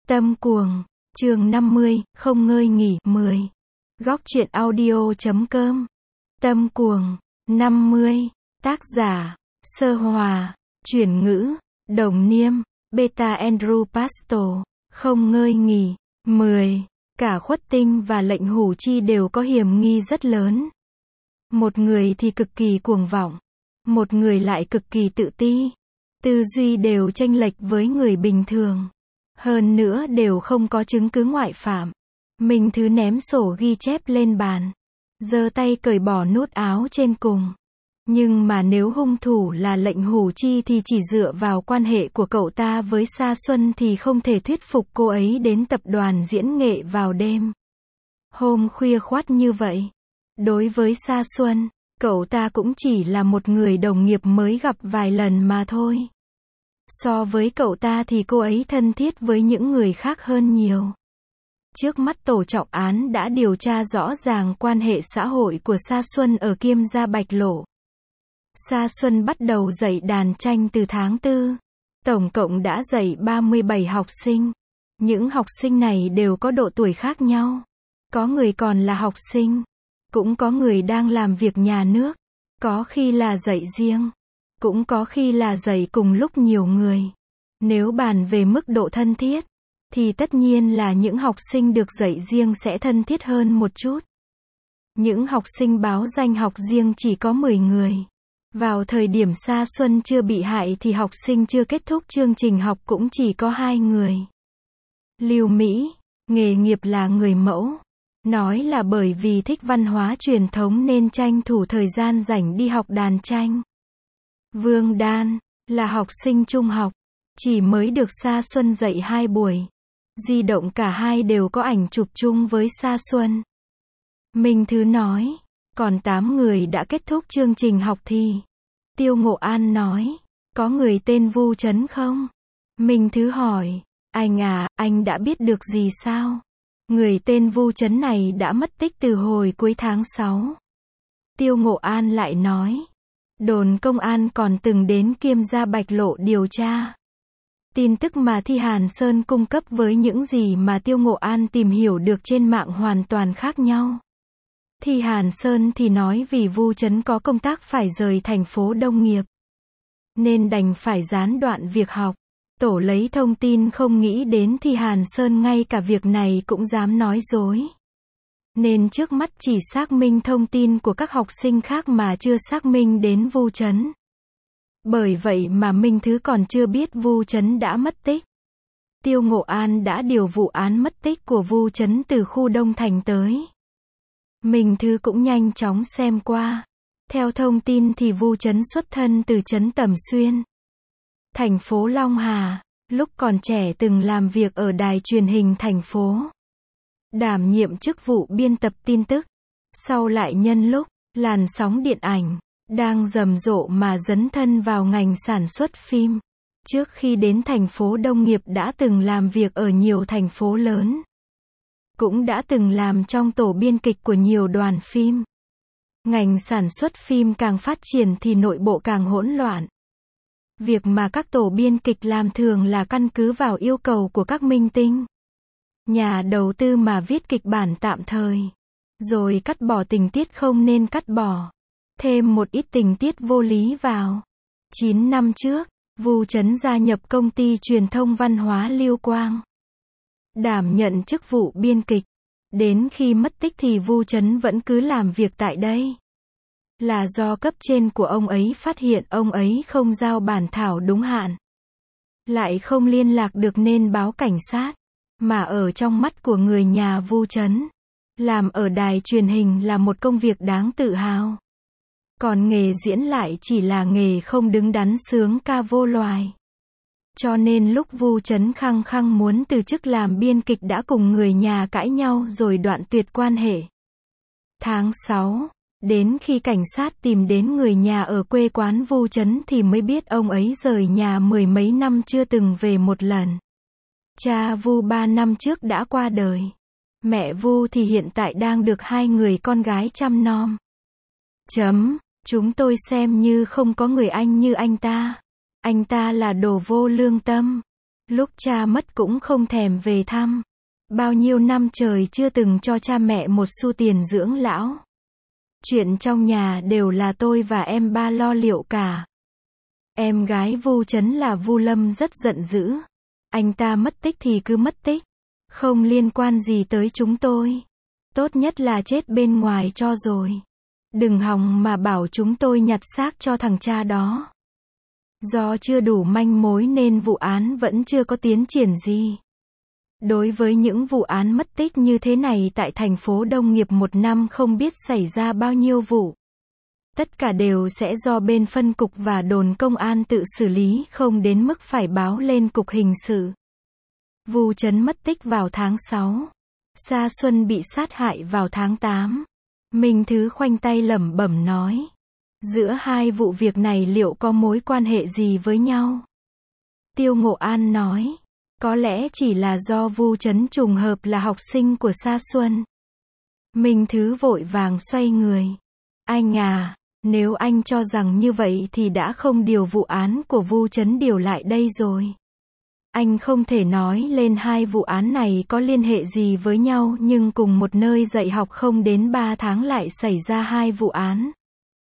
Tâm cuồng, chương 50, không ngơi nghỉ, 10. Góc truyện audio.com. Tâm cuồng, 50. Tác giả, Sơ Hòa. Chuyển ngữ, Đồng Niêm, Beta Andrew Pasto. Không ngơi nghỉ, 10. Cả Khuất Tinh và Lệnh Hủ Chi đều có hiểm nghi rất lớn. Một người thì cực kỳ cuồng vọng, một người lại cực kỳ tự ti. Tư duy đều chênh lệch với người bình thường. Hơn nữa đều không có chứng cứ ngoại phạm. Minh Thứ ném sổ ghi chép lên bàn, giơ tay cởi bỏ nút áo trên cùng. Nhưng mà nếu hung thủ là Lệnh Hủ Chi thì chỉ dựa vào quan hệ của cậu ta với Sa Xuân thì không thể thuyết phục cô ấy đến tập đoàn diễn nghệ vào đêm hôm khuya khoắt như vậy. Đối với Sa Xuân, cậu ta cũng chỉ là một người đồng nghiệp mới gặp vài lần mà thôi. So với cậu ta thì cô ấy thân thiết với những người khác hơn nhiều. Trước mắt tổ trọng án đã điều tra rõ ràng quan hệ xã hội của Sa Xuân ở Kiêm Gia Bạch Lộ. Sa Xuân bắt đầu dạy đàn tranh từ tháng 4. Tổng cộng đã dạy 37 học sinh. Những học sinh này đều có độ tuổi khác nhau. Có người còn là học sinh, cũng có người đang làm việc nhà nước, có khi là dạy riêng, cũng có khi là dạy cùng lúc nhiều người. Nếu bàn về mức độ thân thiết, thì tất nhiên là những học sinh được dạy riêng sẽ thân thiết hơn một chút. Những học sinh báo danh học riêng chỉ có 10 người. Vào thời điểm Sa Xuân chưa bị hại thì học sinh chưa kết thúc chương trình học cũng chỉ có 2 người. Lưu Mỹ, nghề nghiệp là người mẫu. Nói là bởi vì thích văn hóa truyền thống nên tranh thủ thời gian rảnh đi học đàn tranh. Vương Đan, là học sinh trung học, chỉ mới được Sa Xuân dạy 2 buổi. Di động cả hai đều có ảnh chụp chung với Sa Xuân. Minh Thứ nói, còn 8 người đã kết thúc chương trình học thì. Tiêu Ngộ An nói, có người tên Vu Chấn không? Minh Thứ hỏi, anh đã biết được gì sao? Người tên Vu Chấn này đã mất tích từ hồi cuối tháng 6. Tiêu Ngộ An lại nói, đồn công an còn từng đến Kiêm Gia Bạch Lộ điều tra. Tin tức mà Thi Hàn Sơn cung cấp với những gì mà Tiêu Ngộ An tìm hiểu được trên mạng hoàn toàn khác nhau. Thi Hàn Sơn thì nói vì Vu Chấn có công tác phải rời thành phố Đông Nghiệp, nên đành phải gián đoạn việc học. Tổ lấy thông tin không nghĩ đến Thi Hàn Sơn ngay cả việc này cũng dám nói dối. Nên trước mắt chỉ xác minh thông tin của các học sinh khác mà chưa xác minh đến Vu Chấn. Bởi vậy mà Minh Thứ còn chưa biết Vu Chấn đã mất tích. Tiêu Ngộ An đã điều vụ án mất tích của Vu Chấn từ khu Đông Thành tới. Minh Thứ cũng nhanh chóng xem qua. Theo thông tin thì Vu Chấn xuất thân từ trấn Tẩm Xuyên, thành phố Long Hà, lúc còn trẻ từng làm việc ở đài truyền hình thành phố, đảm nhiệm chức vụ biên tập tin tức. Sau lại nhân lúc làn sóng điện ảnh đang rầm rộ mà dấn thân vào ngành sản xuất phim. Trước khi đến thành phố Đông Nghiệp đã từng làm việc ở nhiều thành phố lớn, cũng đã từng làm trong tổ biên kịch của nhiều đoàn phim. Ngành sản xuất phim càng phát triển thì nội bộ càng hỗn loạn. Việc mà các tổ biên kịch làm thường là căn cứ vào yêu cầu của các minh tinh, nhà đầu tư mà viết kịch bản tạm thời, rồi cắt bỏ tình tiết không nên cắt bỏ, thêm một ít tình tiết vô lý vào. 9 năm trước, Vu Chấn gia nhập công ty truyền thông văn hóa Lưu Quang, đảm nhận chức vụ biên kịch. Đến khi mất tích thì Vu Chấn vẫn cứ làm việc tại đây. Là do cấp trên của ông ấy phát hiện ông ấy không giao bản thảo đúng hạn, lại không liên lạc được nên báo cảnh sát. Mà ở trong mắt của người nhà Vu Chấn, làm ở đài truyền hình là một công việc đáng tự hào. Còn nghề diễn lại chỉ là nghề không đứng đắn sướng ca vô loài. Cho nên lúc Vu Chấn khăng khăng muốn từ chức làm biên kịch đã cùng người nhà cãi nhau rồi đoạn tuyệt quan hệ. Tháng 6, đến khi cảnh sát tìm đến người nhà ở quê quán Vu Chấn thì mới biết ông ấy rời nhà 10 mấy năm chưa từng về một lần. Cha Vu 3 năm trước đã qua đời. Mẹ Vu thì hiện tại đang được 2 người con gái chăm nom. Chúng tôi xem như không có người anh như anh ta. Anh ta là đồ vô lương tâm. Lúc cha mất cũng không thèm về thăm. Bao nhiêu năm trời chưa từng cho cha mẹ một xu tiền dưỡng lão. Chuyện trong nhà đều là tôi và em ba lo liệu cả. Em gái Vu Chấn là Vu Lâm rất giận dữ. Anh ta mất tích thì cứ mất tích. Không liên quan gì tới chúng tôi. Tốt nhất là chết bên ngoài cho rồi. Đừng hòng mà bảo chúng tôi nhặt xác cho thằng cha đó. Do chưa đủ manh mối nên vụ án vẫn chưa có tiến triển gì. Đối với những vụ án mất tích như thế này tại thành phố Đông Nghiệp một năm không biết xảy ra bao nhiêu vụ. Tất cả đều sẽ do bên phân cục và đồn công an tự xử lý, không đến mức phải báo lên cục hình sự. Vu Chấn mất tích vào tháng 6. Sa Xuân bị sát hại vào tháng 8. Minh Thứ khoanh tay lẩm bẩm nói. Giữa hai vụ việc này liệu có mối quan hệ gì với nhau? Tiêu Ngộ An nói. Có lẽ chỉ là do Vu Chấn trùng hợp là học sinh của Sa Xuân. Minh Thứ vội vàng xoay người. Anh à, nếu anh cho rằng như vậy thì đã không điều vụ án của Vu Chấn điều lại đây rồi. Anh không thể nói lên hai vụ án này có liên hệ gì với nhau, nhưng cùng một nơi dạy học không đến 3 tháng lại xảy ra hai vụ án.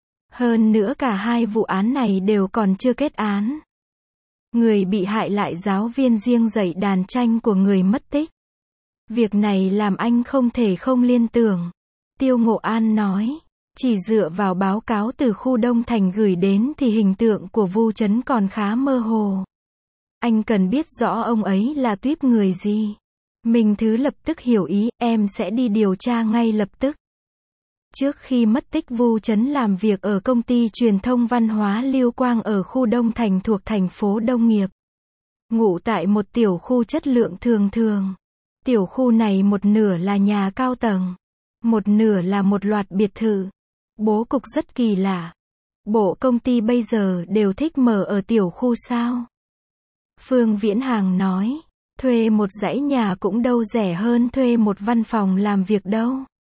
Hơn nữa cả hai vụ án này đều còn chưa kết án. Người bị hại lại giáo viên riêng dạy đàn tranh của người mất tích. Việc này làm anh không thể không liên tưởng. Tiêu Ngộ An nói. Chỉ dựa vào báo cáo từ khu Đông Thành gửi đến thì hình tượng của Vu Chấn còn khá mơ hồ. Anh cần biết rõ ông ấy là tuýp người gì. Minh Thứ lập tức hiểu ý, em sẽ đi điều tra ngay lập tức. Trước khi mất tích Vu Chấn làm việc ở công ty truyền thông văn hóa Lưu Quang ở khu Đông Thành thuộc thành phố Đông Nghiệp. Ngụ tại một tiểu khu chất lượng thường thường. Tiểu khu này một nửa là nhà cao tầng, một nửa là một loạt biệt thự. Bố cục rất kỳ lạ. Bộ công ty bây giờ đều thích mở ở tiểu khu sao? Phương Viễn Hàng nói. Thuê một dãy nhà cũng đâu rẻ hơn thuê một văn phòng làm việc đâu.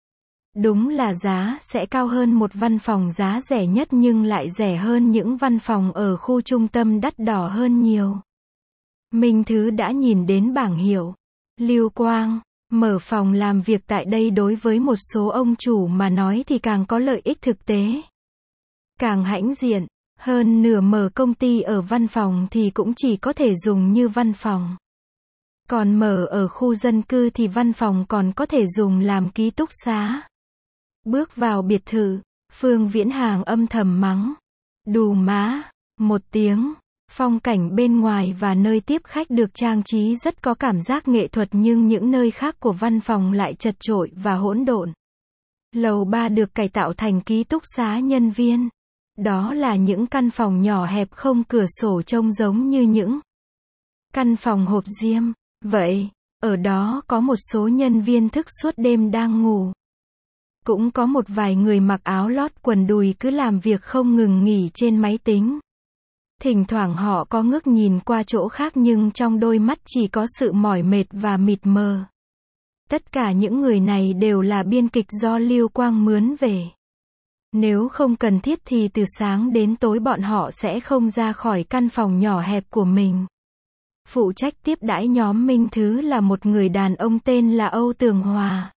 Đúng là giá sẽ cao hơn một văn phòng giá rẻ nhất nhưng lại rẻ hơn những văn phòng ở khu trung tâm đắt đỏ hơn nhiều. Minh Thứ đã nhìn đến bảng hiệu. Lưu Quang, mở phòng làm việc tại đây đối với một số ông chủ mà nói thì càng có lợi ích thực tế. Càng hãnh diện, hơn nửa mở công ty ở văn phòng thì cũng chỉ có thể dùng như văn phòng. Còn mở ở khu dân cư thì văn phòng còn có thể dùng làm ký túc xá. Bước vào biệt thự, Phương Viễn Hàng âm thầm mắng. Đù má, một tiếng. Phong cảnh bên ngoài và nơi tiếp khách được trang trí rất có cảm giác nghệ thuật nhưng những nơi khác của văn phòng lại chật chội và hỗn độn. Lầu 3 được cải tạo thành ký túc xá nhân viên. Đó là những căn phòng nhỏ hẹp không cửa sổ trông giống như những căn phòng hộp diêm. Vậy, ở đó có một số nhân viên thức suốt đêm đang ngủ. Cũng có một vài người mặc áo lót quần đùi cứ làm việc không ngừng nghỉ trên máy tính. Thỉnh thoảng họ có ngước nhìn qua chỗ khác nhưng trong đôi mắt chỉ có sự mỏi mệt và mịt mờ. Tất cả những người này đều là biên kịch do Lưu Quang mướn về. Nếu không cần thiết thì từ sáng đến tối bọn họ sẽ không ra khỏi căn phòng nhỏ hẹp của mình. Phụ trách tiếp đãi nhóm Minh Thứ là một người đàn ông tên là Âu Tường Hòa.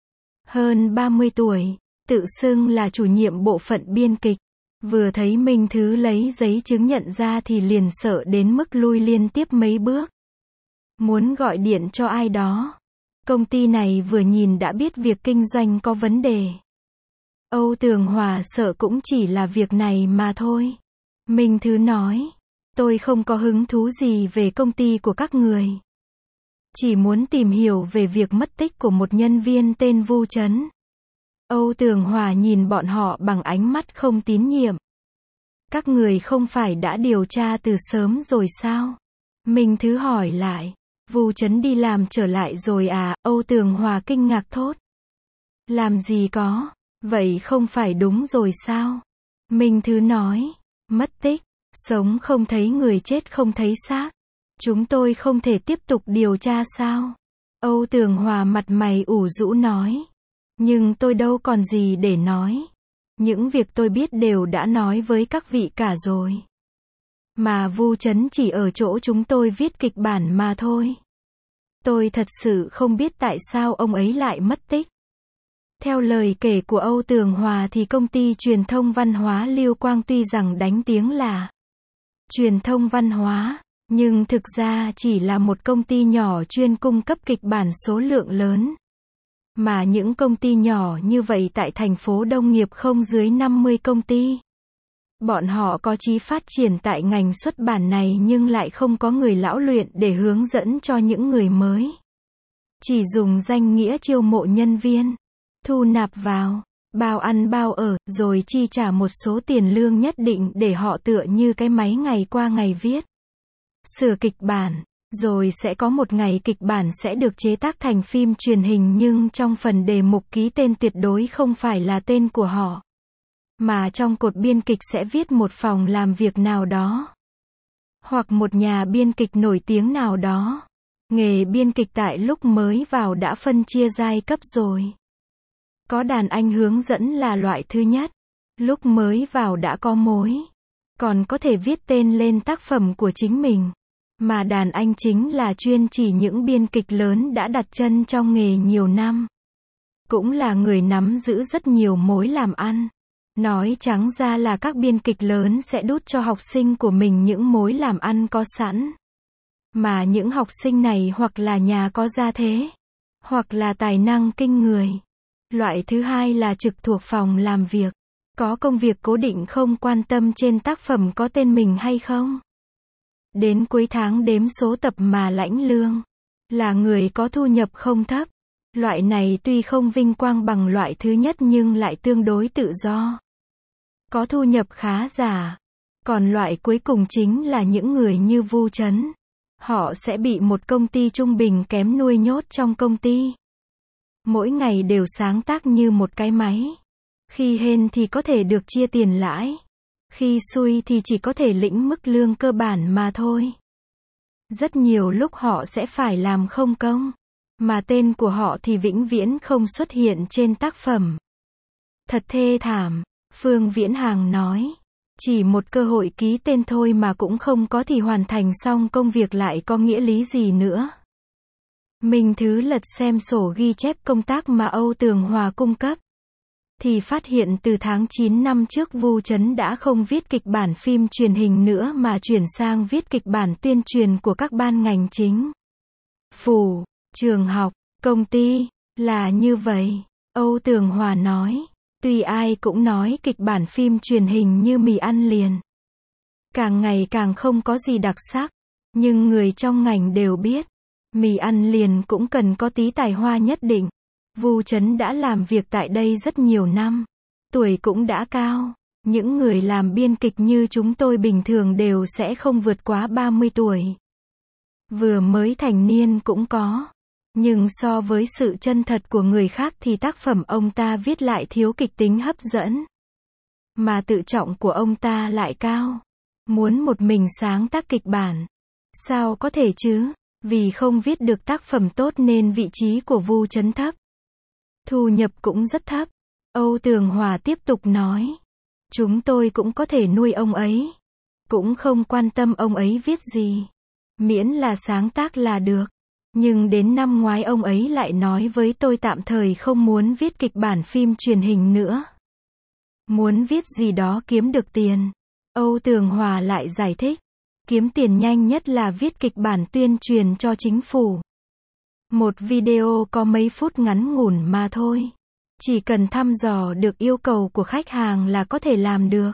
Hơn 30 tuổi, tự xưng là chủ nhiệm bộ phận biên kịch. Vừa thấy Minh Thứ lấy giấy chứng nhận ra thì liền sợ đến mức lui liên tiếp mấy bước. Muốn gọi điện cho ai đó. Công ty này vừa nhìn đã biết việc kinh doanh có vấn đề. Âu Tường Hòa sợ cũng chỉ là việc này mà thôi. Minh Thứ nói. Tôi không có hứng thú gì về công ty của các người. Chỉ muốn tìm hiểu về việc mất tích của một nhân viên tên Vu Chấn. Âu Tường Hòa nhìn bọn họ bằng ánh mắt không tín nhiệm. Các người không phải đã điều tra từ sớm rồi sao? Minh Thứ hỏi lại. Vu Chấn đi làm trở lại rồi à? Âu Tường Hòa kinh ngạc thốt. Làm gì có? Vậy không phải đúng rồi sao? Minh Thứ nói. Mất tích. Sống không thấy người, chết không thấy xác. Chúng tôi không thể tiếp tục điều tra sao? Âu Tường Hòa mặt mày ủ rũ nói. Nhưng tôi đâu còn gì để nói. Những việc tôi biết đều đã nói với các vị cả rồi. Mà Vu Chấn chỉ ở chỗ chúng tôi viết kịch bản mà thôi. Tôi thật sự không biết tại sao ông ấy lại mất tích. Theo lời kể của Âu Tường Hòa thì công ty truyền thông văn hóa Lưu Quang tuy rằng đánh tiếng là truyền thông văn hóa, nhưng thực ra chỉ là một công ty nhỏ chuyên cung cấp kịch bản số lượng lớn. Mà những công ty nhỏ như vậy tại thành phố Đông Nghiệp không dưới 50 công ty. Bọn họ có chí phát triển tại ngành xuất bản này nhưng lại không có người lão luyện để hướng dẫn cho những người mới. Chỉ dùng danh nghĩa chiêu mộ nhân viên, thu nạp vào, bao ăn bao ở, rồi chi trả một số tiền lương nhất định để họ tựa như cái máy ngày qua ngày viết, sửa kịch bản, rồi sẽ có một ngày kịch bản sẽ được chế tác thành phim truyền hình nhưng trong phần đề mục ký tên tuyệt đối không phải là tên của họ. Mà trong cột biên kịch sẽ viết một phòng làm việc nào đó. Hoặc một nhà biên kịch nổi tiếng nào đó. Nghề biên kịch tại lúc mới vào đã phân chia giai cấp rồi. Có đàn anh hướng dẫn là loại thứ nhất. Lúc mới vào đã có mối. Còn có thể viết tên lên tác phẩm của chính mình. Mà đàn anh chính là chuyên chỉ những biên kịch lớn đã đặt chân trong nghề nhiều năm. Cũng là người nắm giữ rất nhiều mối làm ăn. Nói trắng ra là các biên kịch lớn sẽ đút cho học sinh của mình những mối làm ăn có sẵn. Mà những học sinh này hoặc là nhà có gia thế, hoặc là tài năng kinh người. Loại thứ hai là trực thuộc phòng làm việc. Có công việc cố định không quan tâm trên tác phẩm có tên mình hay không. Đến cuối tháng đếm số tập mà lãnh lương. Là người có thu nhập không thấp. Loại này tuy không vinh quang bằng loại thứ nhất nhưng lại tương đối tự do. Có thu nhập khá giả. Còn loại cuối cùng chính là những người như Vu Chấn. Họ sẽ bị một công ty trung bình kém nuôi nhốt trong công ty. Mỗi ngày đều sáng tác như một cái máy. Khi hên thì có thể được chia tiền lãi. Khi xui thì chỉ có thể lĩnh mức lương cơ bản mà thôi. Rất nhiều lúc họ sẽ phải làm không công. Mà tên của họ thì vĩnh viễn không xuất hiện trên tác phẩm. Thật thê thảm. Phương Viễn Hàng nói. Chỉ một cơ hội ký tên thôi mà cũng không có thì hoàn thành xong công việc lại có nghĩa lý gì nữa. Minh Thứ lật xem sổ ghi chép công tác mà Âu Tường Hòa cung cấp. Thì phát hiện từ tháng 9 năm trước Vu Chấn đã không viết kịch bản phim truyền hình nữa mà chuyển sang viết kịch bản tuyên truyền của các ban ngành chính phủ, trường học, công ty. Là như vậy, Âu Tường Hòa nói. Tuy ai cũng nói kịch bản phim truyền hình như mì ăn liền. Càng ngày càng không có gì đặc sắc. Nhưng người trong ngành đều biết. Mì ăn liền cũng cần có tí tài hoa nhất định. Vu Chấn đã làm việc tại đây rất nhiều năm. Tuổi cũng đã cao. Những người làm biên kịch như chúng tôi bình thường đều sẽ không vượt quá 30 tuổi. Vừa mới thành niên cũng có. Nhưng so với sự chân thật của người khác thì tác phẩm ông ta viết lại thiếu kịch tính hấp dẫn. Mà tự trọng của ông ta lại cao. Muốn một mình sáng tác kịch bản. Sao có thể chứ? Vì không viết được tác phẩm tốt nên vị trí của Vu Chấn thấp. Thu nhập cũng rất thấp. Âu Tường Hòa tiếp tục nói. Chúng tôi cũng có thể nuôi ông ấy. Cũng không quan tâm ông ấy viết gì. Miễn là sáng tác là được. Nhưng đến năm ngoái ông ấy lại nói với tôi tạm thời không muốn viết kịch bản phim truyền hình nữa. Muốn viết gì đó kiếm được tiền. Âu Tường Hòa lại giải thích. Kiếm tiền nhanh nhất là viết kịch bản tuyên truyền cho chính phủ. Một video có mấy phút ngắn ngủn mà thôi. Chỉ cần thăm dò được yêu cầu của khách hàng là có thể làm được.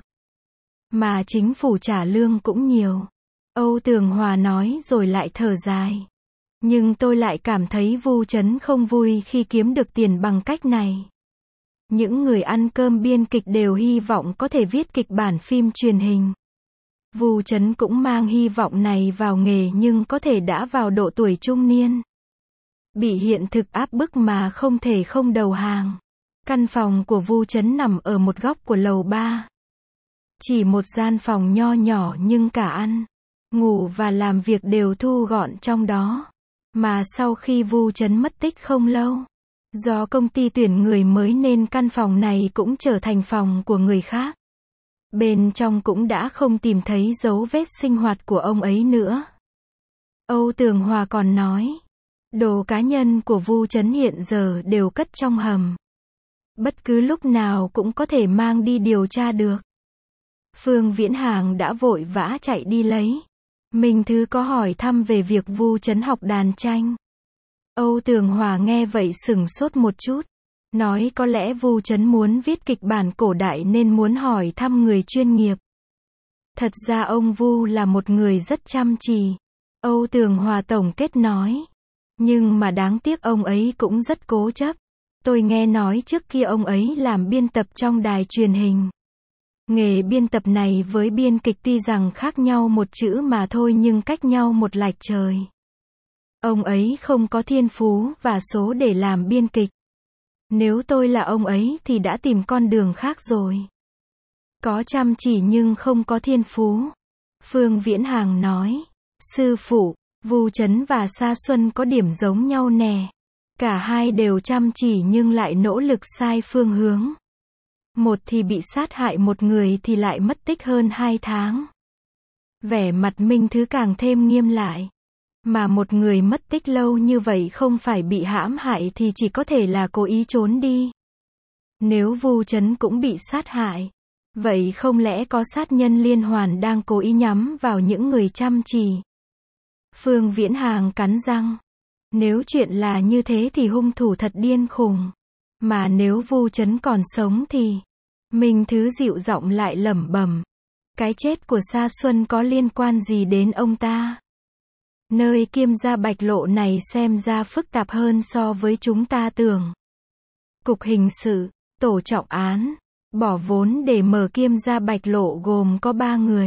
Mà chính phủ trả lương cũng nhiều. Âu Tường Hòa nói rồi lại thở dài. Nhưng tôi lại cảm thấy Vu Chấn không vui khi kiếm được tiền bằng cách này. Những người ăn cơm biên kịch đều hy vọng có thể viết kịch bản phim truyền hình. Vu Chấn cũng mang hy vọng này vào nghề nhưng có thể đã vào độ tuổi trung niên. Bị hiện thực áp bức mà không thể không đầu hàng. Căn phòng của Vu Chấn nằm ở một góc của lầu 3. Chỉ một gian phòng nho nhỏ nhưng cả ăn, ngủ và làm việc đều thu gọn trong đó. Mà sau khi Vu Chấn mất tích không lâu, do công ty tuyển người mới nên căn phòng này cũng trở thành phòng của người khác. Bên trong cũng đã không tìm thấy dấu vết sinh hoạt của ông ấy nữa. Âu Tường Hòa còn nói, đồ cá nhân của Vu Chấn hiện giờ đều cất trong hầm. Bất cứ lúc nào cũng có thể mang đi điều tra được. Phương Viễn Hàng đã vội vã chạy đi lấy. Minh Thứ có hỏi thăm về việc Vu Chấn học đàn tranh. Âu Tường Hòa nghe vậy sửng sốt một chút. Nói có lẽ Vu Chấn muốn viết kịch bản cổ đại nên muốn hỏi thăm người chuyên nghiệp. Thật ra ông Vu là một người rất chăm chỉ. Âu Tường Hòa tổng kết nói. Nhưng mà đáng tiếc ông ấy cũng rất cố chấp. Tôi nghe nói trước kia ông ấy làm biên tập trong đài truyền hình. Nghề biên tập này với biên kịch tuy rằng khác nhau một chữ mà thôi nhưng cách nhau một lạch trời. Ông ấy không có thiên phú và số để làm biên kịch. Nếu tôi là ông ấy thì đã tìm con đường khác rồi. Có chăm chỉ nhưng không có thiên phú. Phương Viễn Hàng nói. Sư phụ, Vu Chấn và Sa Xuân có điểm giống nhau nè. Cả hai đều chăm chỉ nhưng lại nỗ lực sai phương hướng. Một thì bị sát hại, một người thì lại mất tích hơn 2 tháng. Vẻ mặt Minh Thứ càng thêm nghiêm lại. Mà một người mất tích lâu như vậy không phải bị hãm hại thì chỉ có thể là cố ý trốn đi. Nếu Vu Chấn cũng bị sát hại, vậy không lẽ có sát nhân liên hoàn đang cố ý nhắm vào những người chăm chỉ? Phương Viễn Hàng cắn răng. Nếu chuyện là như thế thì hung thủ thật điên khùng. Mà nếu Vu Chấn còn sống thì... Minh Thứ dịu giọng lại lẩm bẩm. Cái chết của Sa Xuân có liên quan gì đến ông ta? Nơi Kiêm Gia Bạch Lộ này xem ra phức tạp hơn so với chúng ta tưởng. Cục hình sự, tổ trọng án, bỏ vốn để mở Kiêm Gia Bạch Lộ gồm có 3 người.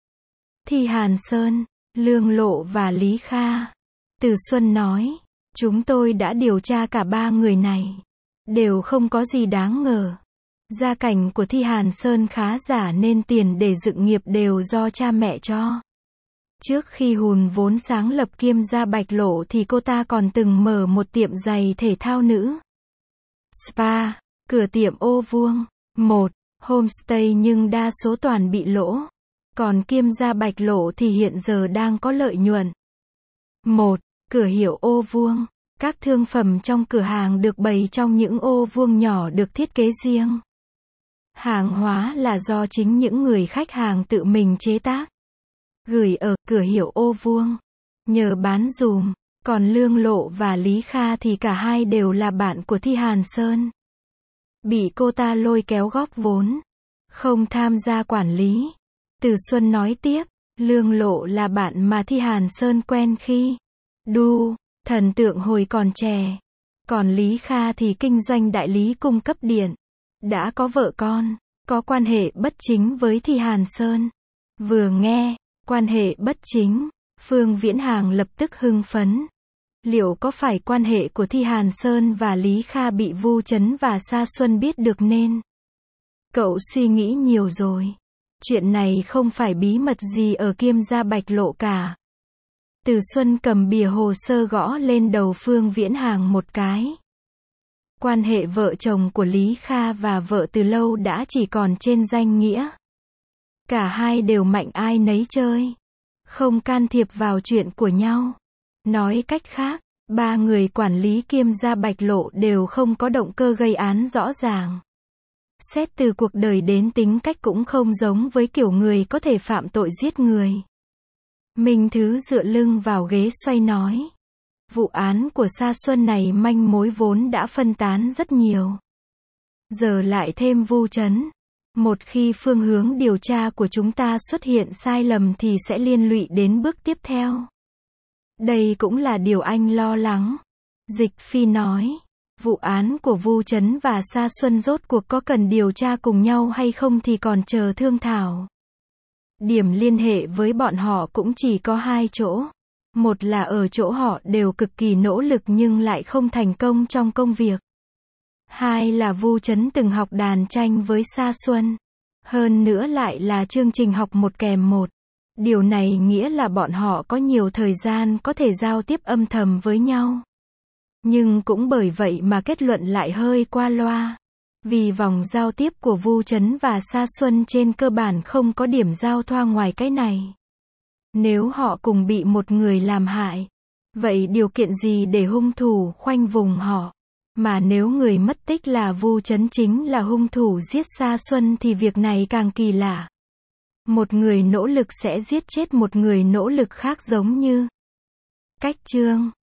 Thi Hàn Sơn, Lương Lộ và Lý Kha. Từ Xuân nói, chúng tôi đã điều tra cả 3 người này. Đều không có gì đáng ngờ. Gia cảnh của Thi Hàn Sơn khá giả nên tiền để dựng nghiệp đều do cha mẹ cho. Trước khi hùn vốn sáng lập Kiêm Gia Bạch Lộ thì cô ta còn từng mở một tiệm giày thể thao nữ. Spa, cửa tiệm ô vuông, một homestay nhưng đa số toàn bị lỗ. Còn Kiêm Gia Bạch Lộ thì hiện giờ đang có lợi nhuận. Một cửa hiệu ô vuông. Các thương phẩm trong cửa hàng được bày trong những ô vuông nhỏ được thiết kế riêng. Hàng hóa là do chính những người khách hàng tự mình chế tác. Gửi ở cửa hiệu ô vuông. Nhờ bán dùm. Còn Lương Lộ và Lý Kha thì cả hai đều là bạn của Thi Hàn Sơn. Bị cô ta lôi kéo góp vốn. Không tham gia quản lý. Từ Xuân nói tiếp. Lương Lộ là bạn mà Thi Hàn Sơn quen khi đu thần tượng hồi còn trẻ. Còn Lý Kha thì kinh doanh đại lý cung cấp điện. Đã có vợ con. Có quan hệ bất chính với Thi Hàn Sơn. Vừa nghe quan hệ bất chính, Phương Viễn Hàng lập tức hưng phấn. Liệu có phải quan hệ của Thi Hàn Sơn và Lý Kha bị Vu Chấn và Sa Xuân biết được nên? Cậu suy nghĩ nhiều rồi. Chuyện này không phải bí mật gì ở Kiêm Gia Bạch Lộ cả. Từ Xuân cầm bìa hồ sơ gõ lên đầu Phương Viễn Hàng một cái. Quan hệ vợ chồng của Lý Kha và vợ từ lâu đã chỉ còn trên danh nghĩa. Cả hai đều mạnh ai nấy chơi. Không can thiệp vào chuyện của nhau. Nói cách khác, 3 người quản lý Kiêm Gia Bạch Lộ đều không có động cơ gây án rõ ràng. Xét từ cuộc đời đến tính cách cũng không giống với kiểu người có thể phạm tội giết người. Minh Thứ dựa lưng vào ghế xoay nói. Vụ án của Sa Xuân này manh mối vốn đã phân tán rất nhiều. Giờ lại thêm Vu Chấn. Một khi phương hướng điều tra của chúng ta xuất hiện sai lầm thì sẽ liên lụy đến bước tiếp theo. Đây cũng là điều anh lo lắng. Dịch Phi nói. Vụ án của Vu Chấn và Sa Xuân rốt cuộc có cần điều tra cùng nhau hay không thì còn chờ thương thảo. Điểm liên hệ với bọn họ cũng chỉ có 2 chỗ. Một là ở chỗ họ đều cực kỳ nỗ lực nhưng lại không thành công trong công việc. 2 là Vu Chấn từng học đàn tranh với Sa Xuân. Hơn nữa lại là chương trình học 1 kèm 1. Điều này nghĩa là bọn họ có nhiều thời gian có thể giao tiếp âm thầm với nhau. Nhưng cũng bởi vậy mà kết luận lại hơi qua loa. Vì vòng giao tiếp của Vu Chấn và Sa Xuân trên cơ bản không có điểm giao thoa ngoài cái này. Nếu họ cùng bị một người làm hại, vậy điều kiện gì để hung thủ khoanh vùng họ? Mà nếu người mất tích là Vu Chấn chính là hung thủ giết Sa Xuân thì việc này càng kỳ lạ. Một người nỗ lực sẽ giết chết một người nỗ lực khác giống như cách chương